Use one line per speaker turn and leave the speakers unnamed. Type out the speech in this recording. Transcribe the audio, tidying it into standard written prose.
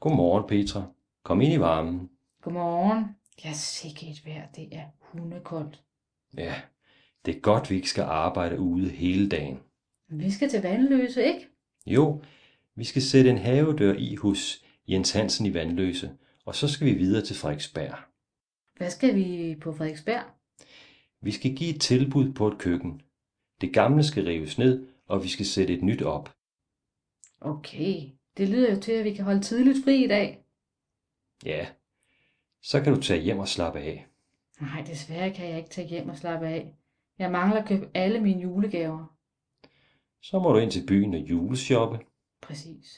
Godmorgen, Petra. Kom ind i varmen.
Godmorgen. Ja, sikke et vejr, det er hundekoldt.
Ja, det er godt, vi ikke skal arbejde ude hele dagen.
Vi skal til Vandløse, ikke?
Jo, vi skal sætte en havedør i hos Jens Hansen i Vandløse, og så skal vi videre til Frederiksberg.
Hvad skal vi på Frederiksberg?
Vi skal give et tilbud på et køkken. Det gamle skal rives ned, og vi skal sætte et nyt op.
Okay, det lyder jo til, at vi kan holde tidligt fri i dag.
Ja, så kan du tage hjem og slappe af.
Nej, desværre kan jeg ikke tage hjem og slappe af. Jeg mangler at købe alle mine julegaver.
Så må du ind til byen og juleshoppe.
Præcis.